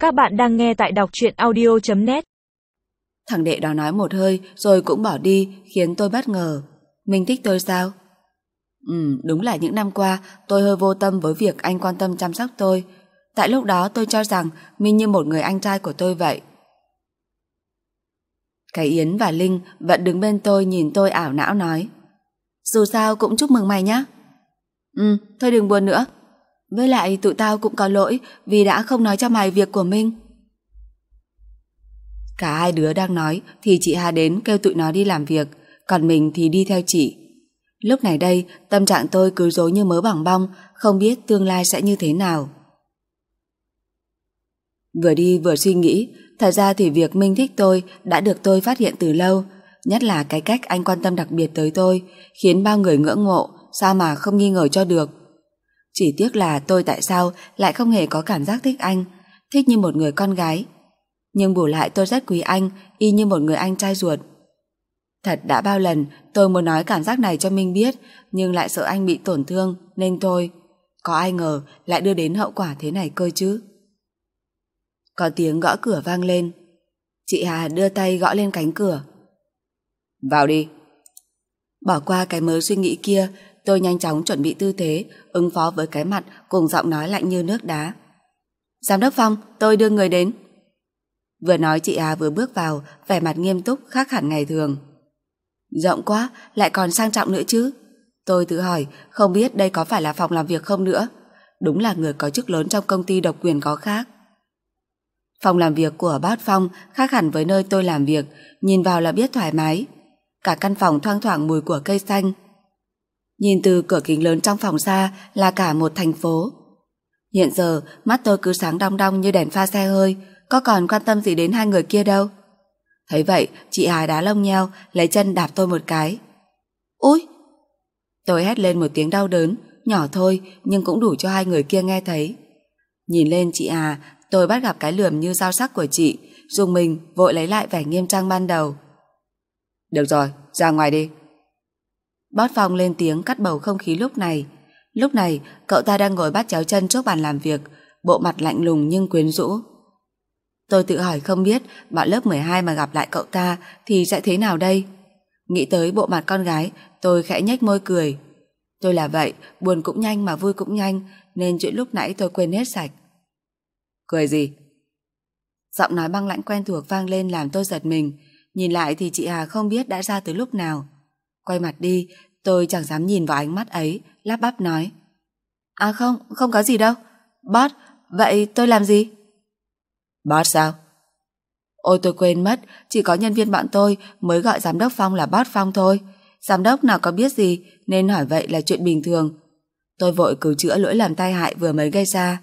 Các bạn đang nghe tại đọc truyện audio.net. Thằng đệ đó nói một hơi rồi cũng bỏ đi, khiến tôi bất ngờ. Minh thích tôi sao? Đúng là những năm qua tôi hơi vô tâm với việc anh quan tâm chăm sóc tôi. Tại lúc đó tôi cho rằng Minh như một người anh trai của tôi vậy. Cái Yến và Linh vẫn đứng bên tôi nhìn tôi ảo não nói: dù sao cũng chúc mừng mày nhé. Thôi đừng buồn nữa. Với lại tụi tao cũng có lỗi vì đã không nói cho mày việc của Minh. Cả hai đứa đang nói thì chị Hà đến kêu tụi nó đi làm việc, còn mình thì đi theo chị. Lúc này đây tâm trạng tôi cứ rối như mớ bỏng bong, không biết tương lai sẽ như thế nào. Vừa đi vừa suy nghĩ, thật ra thì việc Minh thích tôi đã được tôi phát hiện từ lâu, nhất là cái cách anh quan tâm đặc biệt tới tôi, khiến bao người ngưỡng mộ, sao mà không nghi ngờ cho được. Chỉ tiếc là tôi tại sao lại không hề có cảm giác thích anh, thích như một người con gái. Nhưng bù lại tôi rất quý anh, y như một người anh trai ruột. Thật đã bao lần tôi muốn nói cảm giác này cho Minh biết, nhưng lại sợ anh bị tổn thương, nên thôi. Có ai ngờ lại đưa đến hậu quả thế này cơ chứ. Có tiếng gõ cửa vang lên. Chị Hà đưa tay gõ lên cánh cửa. Vào đi. Bỏ qua cái mớ suy nghĩ kia, tôi nhanh chóng chuẩn bị tư thế, ứng phó với cái mặt cùng giọng nói lạnh như nước đá. Giám đốc Phong, tôi đưa người đến. Vừa nói chị Hà vừa bước vào, vẻ mặt nghiêm túc khác hẳn ngày thường. Rộng quá, lại còn sang trọng nữa chứ. Tôi tự hỏi, không biết đây có phải là phòng làm việc không nữa. Đúng là người có chức lớn trong công ty độc quyền có khác. Phòng làm việc của bác Phong khác hẳn với nơi tôi làm việc, nhìn vào là biết thoải mái. Cả căn phòng thoang thoảng mùi của cây xanh. Nhìn từ cửa kính lớn trong phòng xa là cả một thành phố. Hiện giờ mắt tôi cứ sáng đong đong như đèn pha xe hơi, có còn quan tâm gì đến hai người kia đâu. Thấy vậy chị Hà đá lông nheo, lấy chân đạp tôi một cái. Úi! Tôi hét lên một tiếng đau đớn, nhỏ thôi nhưng cũng đủ cho hai người kia nghe thấy. Nhìn lên chị Hà, tôi bắt gặp cái lườm như dao sắc của chị, dùng mình vội lấy lại vẻ nghiêm trang ban đầu. Được rồi, ra ngoài đi. Bót Phong lên tiếng cắt bầu không khí lúc này. Lúc này cậu ta đang ngồi bắt chéo chân trước bàn làm việc, bộ mặt lạnh lùng nhưng quyến rũ. Tôi tự hỏi không biết bạn lớp 12 mà gặp lại cậu ta thì sẽ thế nào đây. Nghĩ tới bộ mặt con gái, tôi khẽ nhếch môi cười. Tôi là vậy, buồn cũng nhanh mà vui cũng nhanh, nên chuyện lúc nãy tôi quên hết sạch. Cười gì? Giọng nói băng lãnh quen thuộc vang lên làm tôi giật mình. Nhìn lại thì chị Hà không biết đã ra từ lúc nào. Quay mặt đi, tôi chẳng dám nhìn vào ánh mắt ấy, lắp bắp nói: À không có gì đâu. Boss, vậy tôi làm gì? Boss sao? Ôi tôi quên mất, chỉ có nhân viên bọn tôi mới gọi giám đốc Phong là Boss Phong thôi. Giám đốc nào có biết gì, nên hỏi vậy là chuyện bình thường. Tôi vội cứu chữa lỗi làm tai hại vừa mới gây ra.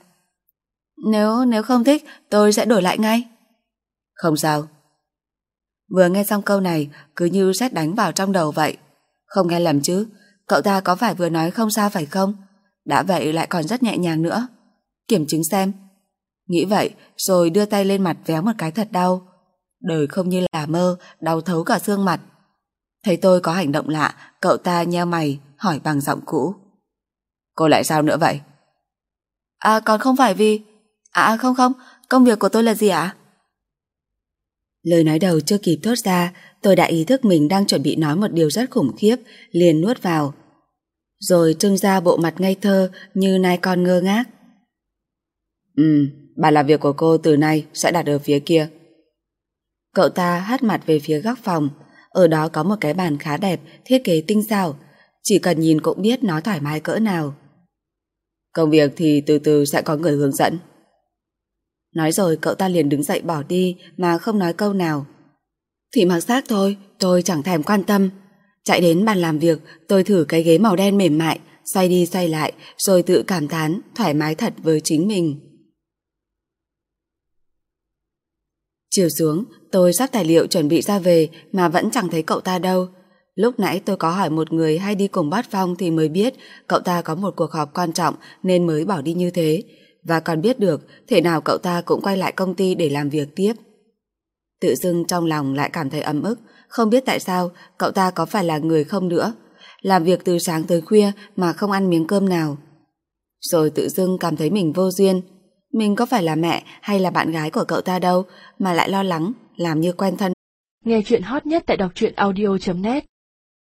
Nếu không thích, tôi sẽ đổi lại ngay. Không sao. Vừa nghe xong câu này, cứ như sét đánh vào trong đầu vậy. Không nghe lầm chứ, cậu ta có phải vừa nói không sao phải không? Đã vậy lại còn rất nhẹ nhàng nữa. Kiểm chứng xem. Nghĩ vậy, rồi đưa tay lên mặt véo một cái thật đau. Đời không như là mơ, đau thấu cả xương mặt. Thấy tôi có hành động lạ, cậu ta nheo mày, hỏi bằng giọng cũ. Cô lại sao nữa vậy? À còn không phải vì... À không, công việc của tôi là gì ạ? Lời nói đầu chưa kịp thốt ra, tôi đã ý thức mình đang chuẩn bị nói một điều rất khủng khiếp, liền nuốt vào. Rồi trưng ra bộ mặt ngây thơ như nai con ngơ ngác. Bàn làm việc của cô từ nay sẽ đặt ở phía kia. Cậu ta hất mặt về phía góc phòng. Ở đó có một cái bàn khá đẹp, thiết kế tinh xảo. Chỉ cần nhìn cũng biết nó thoải mái cỡ nào. Công việc thì từ từ sẽ có người hướng dẫn. Nói rồi cậu ta liền đứng dậy bỏ đi mà không nói câu nào. Thì mặc xác thôi, tôi chẳng thèm quan tâm. Chạy đến bàn làm việc, tôi thử cái ghế màu đen mềm mại, xoay đi xoay lại, rồi tự cảm thán thoải mái thật với chính mình. Chiều xuống, tôi xách tài liệu chuẩn bị ra về mà vẫn chẳng thấy cậu ta đâu. Lúc nãy tôi có hỏi một người hay đi cùng Bát Phong thì mới biết cậu ta có một cuộc họp quan trọng nên mới bỏ đi như thế. Và còn biết được thể nào cậu ta cũng quay lại công ty để làm việc tiếp. Tự dưng trong lòng lại cảm thấy ấm ức, không biết tại sao cậu ta có phải là người không nữa. Làm việc từ sáng tới khuya mà không ăn miếng cơm nào. Rồi tự dưng cảm thấy mình vô duyên. Mình có phải là mẹ hay là bạn gái của cậu ta đâu mà lại lo lắng, làm như quen thân. Nghe chuyện hot nhất tại đọc truyện audio.net